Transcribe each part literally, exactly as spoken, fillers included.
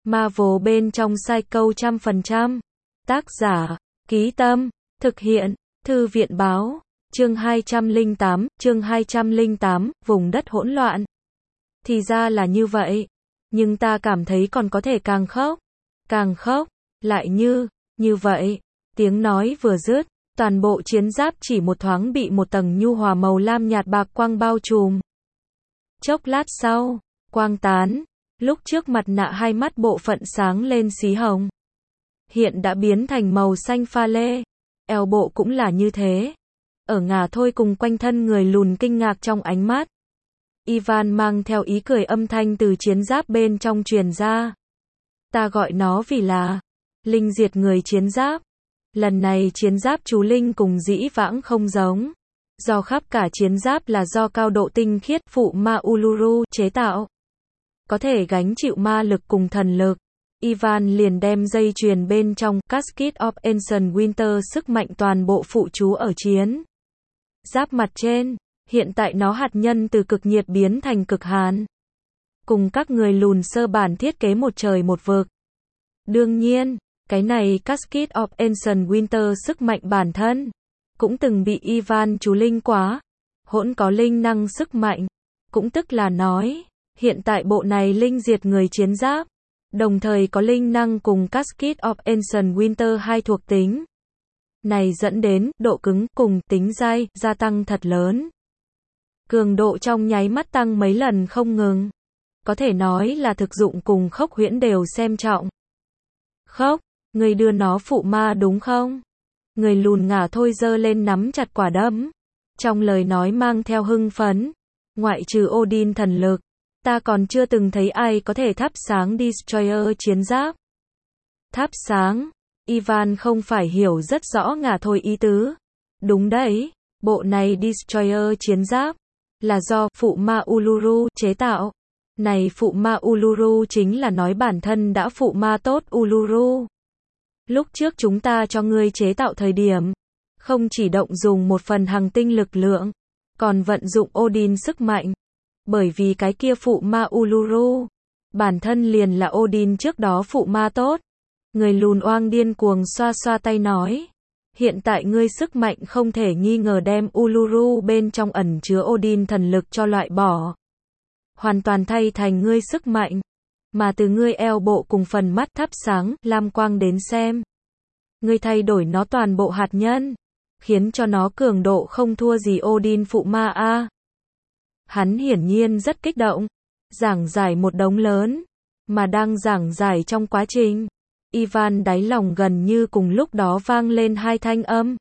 Marvel bên trong Psycho trăm phần trăm. Tác giả, Ký Tâm, thực hiện, Thư viện Báo, chương hai trăm lẻ tám, chương hai trăm lẻ tám, vùng đất hỗn loạn. Thì ra là như vậy, nhưng ta cảm thấy còn có thể càng khóc, càng khóc, lại như, như vậy. Tiếng nói vừa dứt, toàn bộ chiến giáp chỉ một thoáng bị một tầng nhu hòa màu lam nhạt bạc quang bao trùm. Chốc lát sau, quang tán, lúc trước mặt nạ hai mắt bộ phận sáng lên xí hồng. Hiện đã biến thành màu xanh pha lê, eo bộ cũng là như thế. Ở ngả thôi cùng quanh thân người lùn kinh ngạc trong ánh mắt. Ivan mang theo ý cười âm thanh từ chiến giáp bên trong truyền ra. Ta gọi nó vì là linh diệt người chiến giáp. Lần này chiến giáp chú linh cùng dĩ vãng không giống. Do khắp cả chiến giáp là do cao độ tinh khiết phụ ma Uluru chế tạo. Có thể gánh chịu ma lực cùng thần lực. Ivan liền đem dây chuyền bên trong Casket of Ancient Winter sức mạnh toàn bộ phụ chú ở chiến giáp mặt trên. Hiện tại nó hạt nhân từ cực nhiệt biến thành cực hàn. Cùng các người lùn sơ bản thiết kế một trời một vực. Đương nhiên, cái này Casket of Ancient Winter sức mạnh bản thân cũng từng bị Ivan chú linh quá. Hỗn có linh năng sức mạnh. Cũng tức là nói, hiện tại bộ này linh diệt người chiến giáp. Đồng thời có linh năng cùng Casket of Ancient Winter hai thuộc tính. Này dẫn đến độ cứng cùng tính dai gia tăng thật lớn. Cường độ trong nháy mắt tăng mấy lần không ngừng. Có thể nói là thực dụng cùng Khốc Huyễn đều xem trọng. Khốc, người đưa nó phụ ma đúng không? Người lùn ngả thôi giơ lên nắm chặt quả đấm. Trong lời nói mang theo hưng phấn. Ngoại trừ Odin thần lực, ta còn chưa từng thấy ai có thể thắp sáng Destroyer chiến giáp. Thắp sáng, Ivan không phải hiểu rất rõ ngả thôi ý tứ. Đúng đấy, bộ này Destroyer chiến giáp là do phụ ma Uluru chế tạo. Này phụ ma Uluru chính là nói bản thân đã phụ ma tốt Uluru. Lúc trước chúng ta cho ngươi chế tạo thời điểm, không chỉ động dùng một phần hành tinh lực lượng, còn vận dụng Odin sức mạnh. Bởi vì cái kia phụ ma Uluru, bản thân liền là Odin trước đó phụ ma tốt. Người lùn oang điên cuồng xoa xoa tay nói. Hiện tại ngươi sức mạnh không thể nghi ngờ đem Uluru bên trong ẩn chứa Odin thần lực cho loại bỏ. Hoàn toàn thay thành ngươi sức mạnh. Mà từ ngươi eo bộ cùng phần mắt thắp sáng, lam quang đến xem. Ngươi thay đổi nó toàn bộ hạt nhân. Khiến cho nó cường độ không thua gì Odin phụ ma a. Hắn hiển nhiên rất kích động. Giảng giải một đống lớn. Mà đang giảng giải trong quá trình. Ivan đáy lòng gần như cùng lúc đó vang lên hai thanh âm.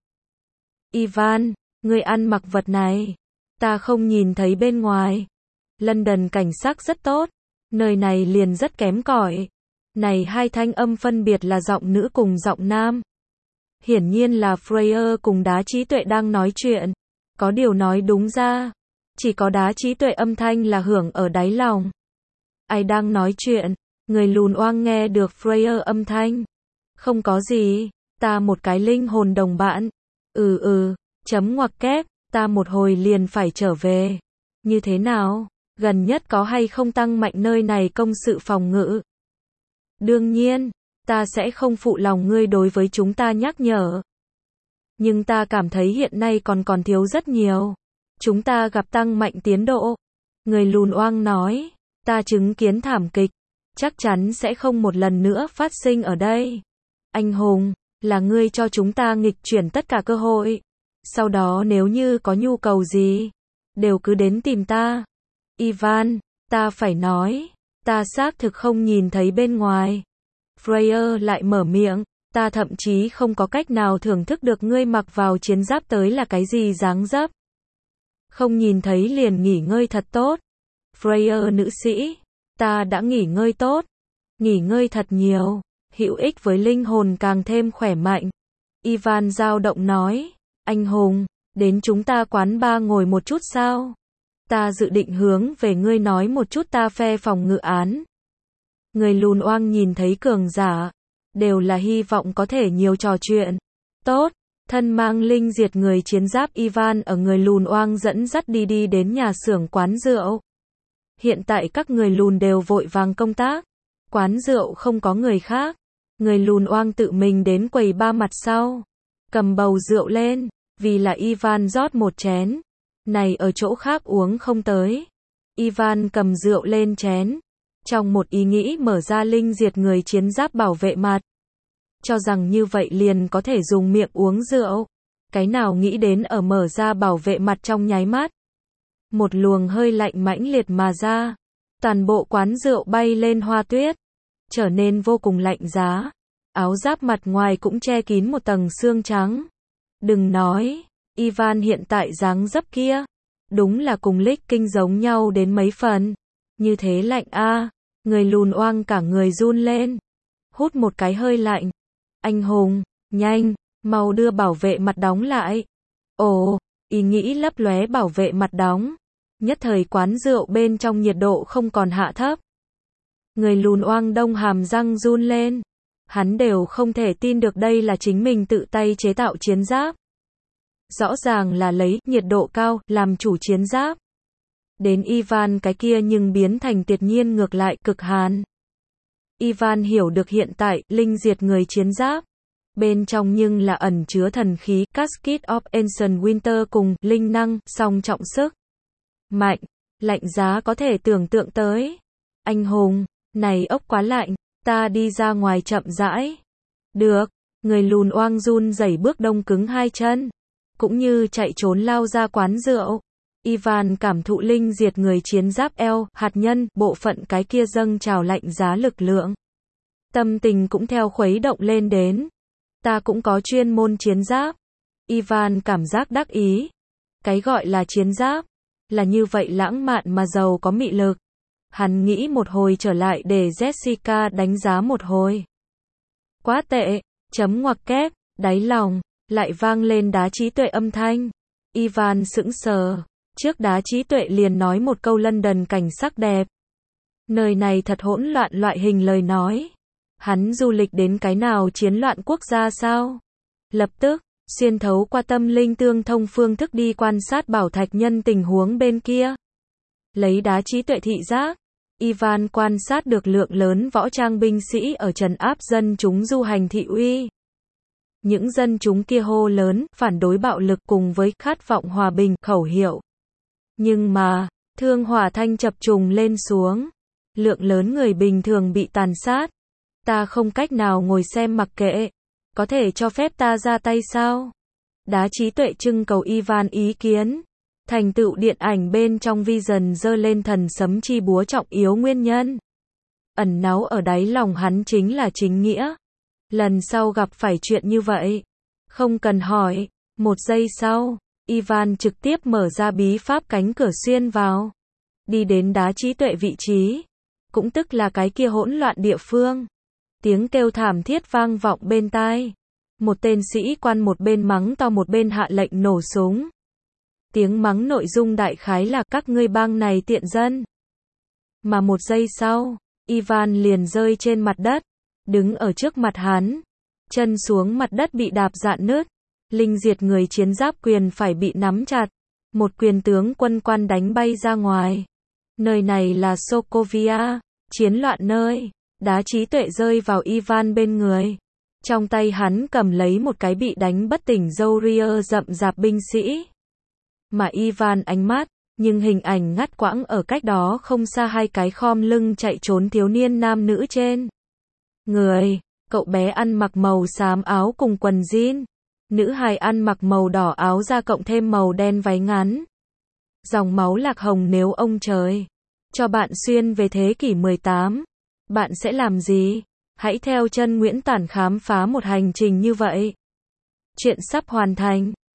Ivan, ngươi ăn mặc vật này. Ta không nhìn thấy bên ngoài. London cảnh sắc rất tốt. Nơi này liền rất kém cỏi. Này hai thanh âm phân biệt là giọng nữ cùng giọng nam. Hiển nhiên là Freya cùng Đá Trí Tuệ đang nói chuyện. Có điều nói đúng ra. Chỉ có Đá Trí Tuệ âm thanh là hưởng ở đáy lòng. Ai đang nói chuyện? Người lùn oang nghe được Freya âm thanh. Không có gì, ta một cái linh hồn đồng bạn. Ừ ừ, chấm ngoặc kép, ta một hồi liền phải trở về. Như thế nào? Gần nhất có hay không tăng mạnh nơi này công sự phòng ngự? Đương nhiên, ta sẽ không phụ lòng ngươi đối với chúng ta nhắc nhở. Nhưng ta cảm thấy hiện nay còn còn thiếu rất nhiều. Chúng ta gặp tăng mạnh tiến độ. Người lùn oang nói, ta chứng kiến thảm kịch. Chắc chắn sẽ không một lần nữa phát sinh ở đây. Anh hùng, là ngươi cho chúng ta nghịch chuyển tất cả cơ hội. Sau đó nếu như có nhu cầu gì, đều cứ đến tìm ta. Ivan, ta phải nói, ta xác thực không nhìn thấy bên ngoài. Freya lại mở miệng, ta thậm chí không có cách nào thưởng thức được ngươi mặc vào chiến giáp tới là cái gì dáng dấp. Không nhìn thấy liền nghỉ ngơi thật tốt. Freya nữ sĩ. Ta đã nghỉ ngơi tốt, nghỉ ngơi thật nhiều, hữu ích với linh hồn càng thêm khỏe mạnh. Ivan dao động nói, anh hùng, đến chúng ta quán bar ngồi một chút sao? Ta dự định hướng về ngươi nói một chút ta phe phòng ngự án. Người lùn oang nhìn thấy cường giả, đều là hy vọng có thể nhiều trò chuyện. Tốt, thân mang linh diệt người chiến giáp Ivan ở người lùn oang dẫn dắt đi đi đến nhà xưởng quán rượu. Hiện tại các người lùn đều vội vàng công tác. Quán rượu không có người khác. Người lùn oang tự mình đến quầy ba mặt sau. Cầm bầu rượu lên. Vì là Ivan rót một chén. Này ở chỗ khác uống không tới. Ivan cầm rượu lên chén. Trong một ý nghĩ mở ra linh diệt người chiến giáp bảo vệ mặt. Cho rằng như vậy liền có thể dùng miệng uống rượu. Cái nào nghĩ đến ở mở ra bảo vệ mặt trong nháy mắt. Một luồng hơi lạnh mãnh liệt mà ra. Toàn bộ quán rượu bay lên hoa tuyết. Trở nên vô cùng lạnh giá. Áo giáp mặt ngoài cũng che kín một tầng xương trắng. Đừng nói, Ivan hiện tại dáng dấp kia. Đúng là cùng Lích Kinh giống nhau đến mấy phần. Như thế lạnh a, người lùn oang cả người run lên. Hút một cái hơi lạnh. Anh hùng, nhanh, mau đưa bảo vệ mặt đóng lại. Ồ, ý nghĩ lấp lóe bảo vệ mặt đóng. Nhất thời quán rượu bên trong nhiệt độ không còn hạ thấp. Người lùn oang đông hàm răng run lên. Hắn đều không thể tin được đây là chính mình tự tay chế tạo chiến giáp. Rõ ràng là lấy nhiệt độ cao làm chủ chiến giáp. Đến Ivan cái kia nhưng biến thành tuyệt nhiên ngược lại cực hàn. Ivan hiểu được hiện tại linh diệt người chiến giáp. Bên trong nhưng là ẩn chứa thần khí Casket of Ancient Winter cùng linh năng song trọng sức. Mạnh, lạnh giá có thể tưởng tượng tới. Anh hùng, này ốc quá lạnh, ta đi ra ngoài chậm rãi. Được, người lùn oang run rẩy bước đông cứng hai chân. Cũng như chạy trốn lao ra quán rượu. Ivan cảm thụ linh diệt người chiến giáp eo, hạt nhân, bộ phận cái kia dâng trào lạnh giá lực lượng. Tâm tình cũng theo khuấy động lên đến. Ta cũng có chuyên môn chiến giáp. Ivan cảm giác đắc ý. Cái gọi là chiến giáp, là như vậy lãng mạn mà giàu có mị lực. Hắn nghĩ một hồi trở lại để Jessica đánh giá một hồi. Quá tệ, chấm ngoặc kép, đáy lòng, lại vang lên đá trí tuệ âm thanh. Ivan sững sờ, trước đá trí tuệ liền nói một câu London cảnh sắc đẹp. Nơi này thật hỗn loạn loại hình lời nói. Hắn du lịch đến cái nào chiến loạn quốc gia sao? Lập tức, xuyên thấu qua tâm linh tương thông phương thức đi quan sát bảo thạch nhân tình huống bên kia. Lấy đá trí tuệ thị giác, Ivan quan sát được lượng lớn võ trang binh sĩ ở trấn áp dân chúng du hành thị uy. Những dân chúng kia hô lớn, phản đối bạo lực cùng với khát vọng hòa bình, khẩu hiệu. Nhưng mà, thương hỏa thanh chập trùng lên xuống. Lượng lớn người bình thường bị tàn sát. Ta không cách nào ngồi xem mặc kệ. Có thể cho phép ta ra tay sao? Đá trí tuệ trưng cầu Ivan ý kiến. Thành tựu điện ảnh bên trong Vision giơ lên thần sấm chi búa trọng yếu nguyên nhân. Ẩn náu ở đáy lòng hắn chính là chính nghĩa. Lần sau gặp phải chuyện như vậy, không cần hỏi. Một giây sau, Ivan trực tiếp mở ra bí pháp cánh cửa xuyên vào. Đi đến đá trí tuệ vị trí. Cũng tức là cái kia hỗn loạn địa phương. Tiếng kêu thảm thiết vang vọng bên tai. Một tên sĩ quan một bên mắng to một bên hạ lệnh nổ súng. Tiếng mắng nội dung đại khái là các ngươi bang này tiện dân. Mà một giây sau, Ivan liền rơi trên mặt đất. Đứng ở trước mặt hắn. Chân xuống mặt đất bị đạp rạn nứt. Linh diệt người chiến giáp quyền phải bị nắm chặt. Một quyền tướng quân quan đánh bay ra ngoài. Nơi này là Sokovia, chiến loạn nơi. Đá trí tuệ rơi vào Ivan bên người. Trong tay hắn cầm lấy một cái bị đánh bất tỉnh râu ria rậm rạp binh sĩ. Mà Ivan ánh mắt, nhưng hình ảnh ngắt quãng ở cách đó không xa hai cái khom lưng chạy trốn thiếu niên nam nữ trên. Người, cậu bé ăn mặc màu xám áo cùng quần jean. Nữ hài ăn mặc màu đỏ áo da cộng thêm màu đen váy ngắn. Dòng máu lạc hồng nếu ông trời cho bạn xuyên về thế kỷ mười tám. Bạn sẽ làm gì? Hãy theo chân Nguyễn Tản khám phá một hành trình như vậy. Chuyện sắp hoàn thành.